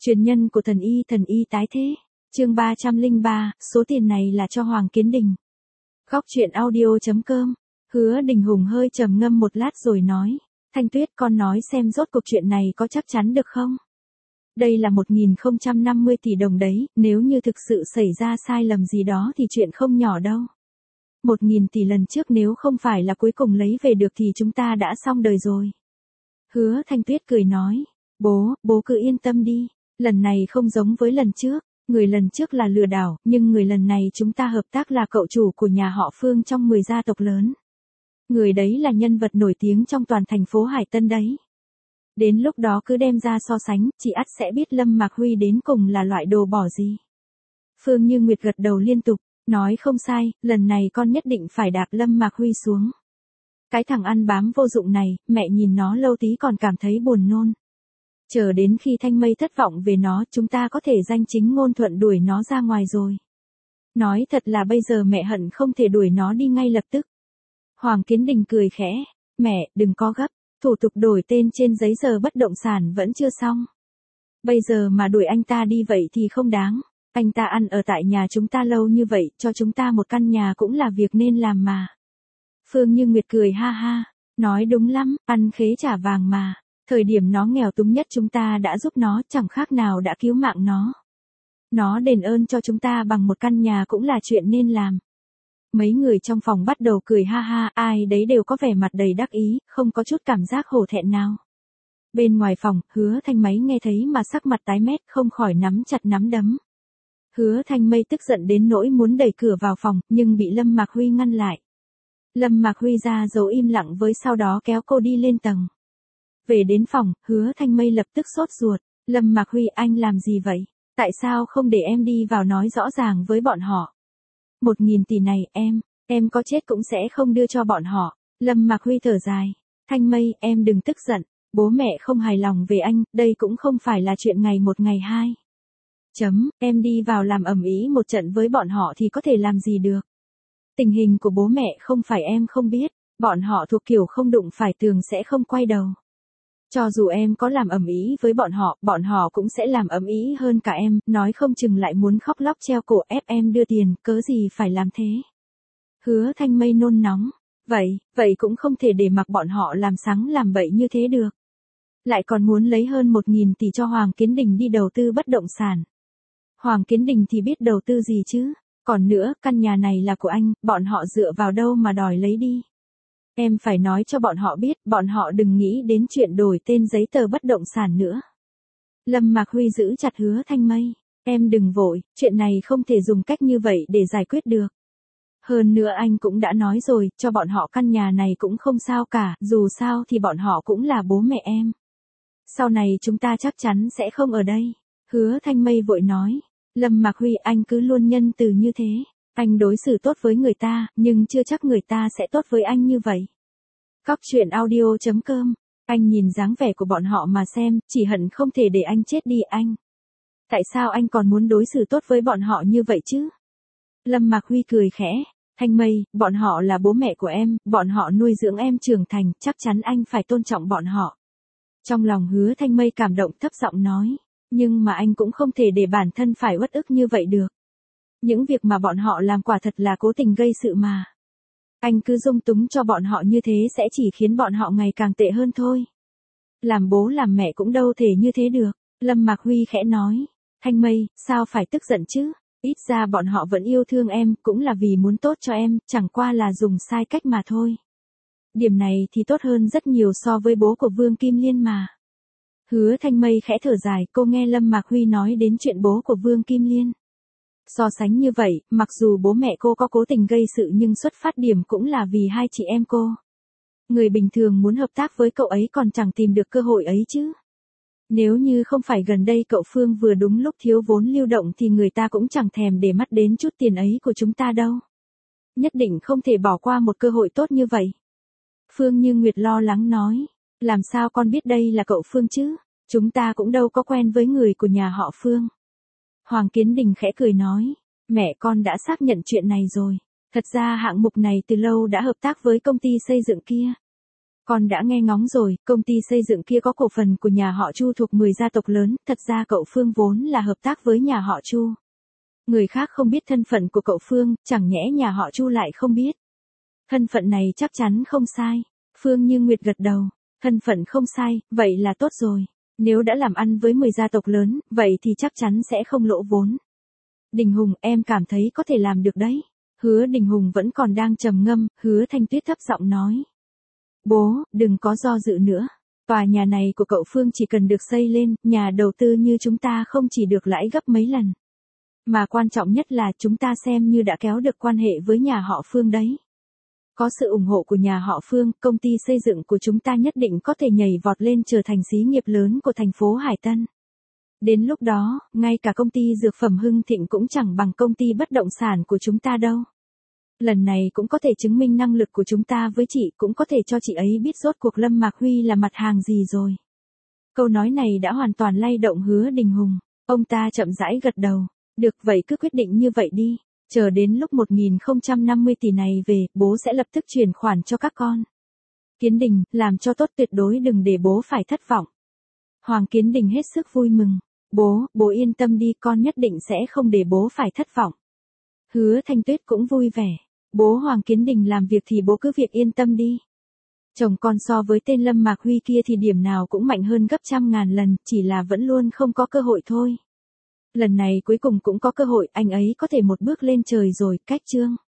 Truyền nhân của thần y tái thế. Chương 303, số tiền này là cho Hoàng Kiến Đình. Góc truyện audio.com. Hứa Đình Hùng hơi trầm ngâm một lát rồi nói, Thanh Tuyết, con nói xem rốt cuộc chuyện này có chắc chắn được không? Đây là 1050 tỷ đồng đấy, nếu như thực sự xảy ra sai lầm gì đó thì chuyện không nhỏ đâu. 1000 tỷ lần trước nếu không phải là cuối cùng lấy về được thì chúng ta đã xong đời rồi. Hứa Thanh Tuyết cười nói, bố cứ yên tâm đi, lần này không giống với lần trước. Người lần trước là lừa đảo, nhưng người lần này chúng ta hợp tác là cậu chủ của nhà họ Phương trong 10 gia tộc lớn. Người đấy là nhân vật nổi tiếng trong toàn thành phố Hải Tân đấy. Đến lúc đó cứ đem ra so sánh, chị ắt sẽ biết Lâm Mạc Huy đến cùng là loại đồ bỏ gì. Phương Như Nguyệt gật đầu liên tục, nói không sai, lần này con nhất định phải đạp Lâm Mạc Huy xuống. Cái thằng ăn bám vô dụng này, mẹ nhìn nó lâu tí còn cảm thấy buồn nôn. Chờ đến khi Thanh Mây thất vọng về nó, chúng ta có thể danh chính ngôn thuận đuổi nó ra ngoài rồi. Nói thật là bây giờ mẹ hận không thể đuổi nó đi ngay lập tức. Hoàng Kiến Đình cười khẽ, mẹ, đừng có gấp, thủ tục đổi tên trên giấy tờ bất động sản vẫn chưa xong. Bây giờ mà đuổi anh ta đi vậy thì không đáng, anh ta ăn ở tại nhà chúng ta lâu như vậy, cho chúng ta một căn nhà cũng là việc nên làm mà. Phương Như Nguyệt cười ha ha, nói đúng lắm, ăn khế trả vàng mà. Thời điểm nó nghèo túng nhất chúng ta đã giúp nó, chẳng khác nào đã cứu mạng nó. Nó đền ơn cho chúng ta bằng một căn nhà cũng là chuyện nên làm. Mấy người trong phòng bắt đầu cười ha ha, ai đấy đều có vẻ mặt đầy đắc ý, không có chút cảm giác hổ thẹn nào. Bên ngoài phòng, Hứa Thanh Máy nghe thấy mà sắc mặt tái mét, không khỏi nắm chặt nắm đấm. Hứa Thanh Mây tức giận đến nỗi muốn đẩy cửa vào phòng, nhưng bị Lâm Mạc Huy ngăn lại. Lâm Mạc Huy ra dấu im lặng với sau đó kéo cô đi lên tầng. Về đến phòng, Hứa Thanh Mây lập tức sốt ruột, Lâm Mạc Huy, anh làm gì vậy? Tại sao không để em đi vào nói rõ ràng với bọn họ? 1000 tỷ này em có chết cũng sẽ không đưa cho bọn họ. Lâm Mạc Huy thở dài, Thanh Mây, em đừng tức giận, bố mẹ không hài lòng về anh, đây cũng không phải là chuyện ngày một ngày hai. Em đi vào làm ầm ĩ một trận với bọn họ thì có thể làm gì được? Tình hình của bố mẹ không phải em không biết, bọn họ thuộc kiểu không đụng phải tường sẽ không quay đầu. Cho dù em có làm ầm ĩ với bọn họ cũng sẽ làm ầm ĩ hơn cả em, nói không chừng lại muốn khóc lóc treo cổ ép em đưa tiền, cớ gì phải làm thế. Hứa Thanh Mây nôn nóng, vậy cũng không thể để mặc bọn họ làm sắng làm bậy như thế được. Lại còn muốn lấy hơn 1000 tỷ cho Hoàng Kiến Đình đi đầu tư bất động sản. Hoàng Kiến Đình thì biết đầu tư gì chứ, còn nữa, căn nhà này là của anh, bọn họ dựa vào đâu mà đòi lấy đi. Em phải nói cho bọn họ biết, bọn họ đừng nghĩ đến chuyện đổi tên giấy tờ bất động sản nữa. Lâm Mạc Huy giữ chặt Hứa Thanh Mây, em đừng vội, chuyện này không thể dùng cách như vậy để giải quyết được. Hơn nữa anh cũng đã nói rồi, cho bọn họ căn nhà này cũng không sao cả, dù sao thì bọn họ cũng là bố mẹ em. Sau này chúng ta chắc chắn sẽ không ở đây. Hứa Thanh Mây vội nói, Lâm Mạc Huy, anh cứ luôn nhân từ như thế. Anh đối xử tốt với người ta, nhưng chưa chắc người ta sẽ tốt với anh như vậy. Góc truyện audio.com. Anh nhìn dáng vẻ của bọn họ mà xem, chỉ hận không thể để anh chết đi anh. Tại sao anh còn muốn đối xử tốt với bọn họ như vậy chứ? Lâm Mạc Huy cười khẽ, Thanh Mây, bọn họ là bố mẹ của em, bọn họ nuôi dưỡng em trưởng thành, chắc chắn anh phải tôn trọng bọn họ. Trong lòng Hứa Thanh Mây cảm động thấp giọng nói, nhưng mà anh cũng không thể để bản thân phải uất ức như vậy được. Những việc mà bọn họ làm quả thật là cố tình gây sự mà. Anh cứ dung túng cho bọn họ như thế sẽ chỉ khiến bọn họ ngày càng tệ hơn thôi. Làm bố làm mẹ cũng đâu thể như thế được. Lâm Mạc Huy khẽ nói, Thanh Mây, sao phải tức giận chứ? Ít ra bọn họ vẫn yêu thương em, cũng là vì muốn tốt cho em, chẳng qua là dùng sai cách mà thôi. Điểm này thì tốt hơn rất nhiều so với bố của Vương Kim Liên mà. Hứa Thanh Mây khẽ thở dài, cô nghe Lâm Mạc Huy nói đến chuyện bố của Vương Kim Liên. So sánh như vậy, mặc dù bố mẹ cô có cố tình gây sự nhưng xuất phát điểm cũng là vì hai chị em cô. Người bình thường muốn hợp tác với cậu ấy còn chẳng tìm được cơ hội ấy chứ. Nếu như không phải gần đây cậu Phương vừa đúng lúc thiếu vốn lưu động thì người ta cũng chẳng thèm để mắt đến chút tiền ấy của chúng ta đâu. Nhất định không thể bỏ qua một cơ hội tốt như vậy. Phương Như Nguyệt lo lắng nói, làm sao con biết đây là cậu Phương chứ? Chúng ta cũng đâu có quen với người của nhà họ Phương. Hoàng Kiến Đình khẽ cười nói, mẹ con đã xác nhận chuyện này rồi. Thật ra hạng mục này từ lâu đã hợp tác với công ty xây dựng kia. Con đã nghe ngóng rồi, công ty xây dựng kia có cổ phần của nhà họ Chu thuộc 10 gia tộc lớn, thật ra cậu Phương vốn là hợp tác với nhà họ Chu. Người khác không biết thân phận của cậu Phương, chẳng nhẽ nhà họ Chu lại không biết. Thân phận này chắc chắn không sai. Phương Như Nguyệt gật đầu, thân phận không sai, vậy là tốt rồi. Nếu đã làm ăn với 10 gia tộc lớn, vậy thì chắc chắn sẽ không lỗ vốn. Đình Hùng, em cảm thấy có thể làm được đấy. Hứa Đình Hùng vẫn còn đang trầm ngâm, Hứa Thanh Tuyết thấp giọng nói. Bố, đừng có do dự nữa. Tòa nhà này của cậu Phương chỉ cần được xây lên, nhà đầu tư như chúng ta không chỉ được lãi gấp mấy lần. Mà quan trọng nhất là chúng ta xem như đã kéo được quan hệ với nhà họ Phương đấy. Có sự ủng hộ của nhà họ Phương, công ty xây dựng của chúng ta nhất định có thể nhảy vọt lên trở thành xí nghiệp lớn của thành phố Hải Tân. Đến lúc đó, ngay cả công ty dược phẩm Hưng Thịnh cũng chẳng bằng công ty bất động sản của chúng ta đâu. Lần này cũng có thể chứng minh năng lực của chúng ta với chị, cũng có thể cho chị ấy biết rốt cuộc Lâm Mạc Huy là mặt hàng gì rồi. Câu nói này đã hoàn toàn lay động Hứa Đình Hùng. Ông ta chậm rãi gật đầu. Được vậy cứ quyết định như vậy đi. Chờ đến lúc 1050 tỷ này về, bố sẽ lập tức chuyển khoản cho các con. Kiến Đình, làm cho tốt tuyệt đối đừng để bố phải thất vọng. Hoàng Kiến Đình hết sức vui mừng. Bố yên tâm đi, con nhất định sẽ không để bố phải thất vọng. Hứa Thanh Tuyết cũng vui vẻ. Bố Hoàng Kiến Đình làm việc thì bố cứ việc yên tâm đi. Chồng con so với tên Lâm Mạc Huy kia thì điểm nào cũng mạnh hơn gấp trăm ngàn lần, chỉ là vẫn luôn không có cơ hội thôi. Lần này cuối cùng cũng có cơ hội, anh ấy có thể một bước lên trời rồi, cách chương.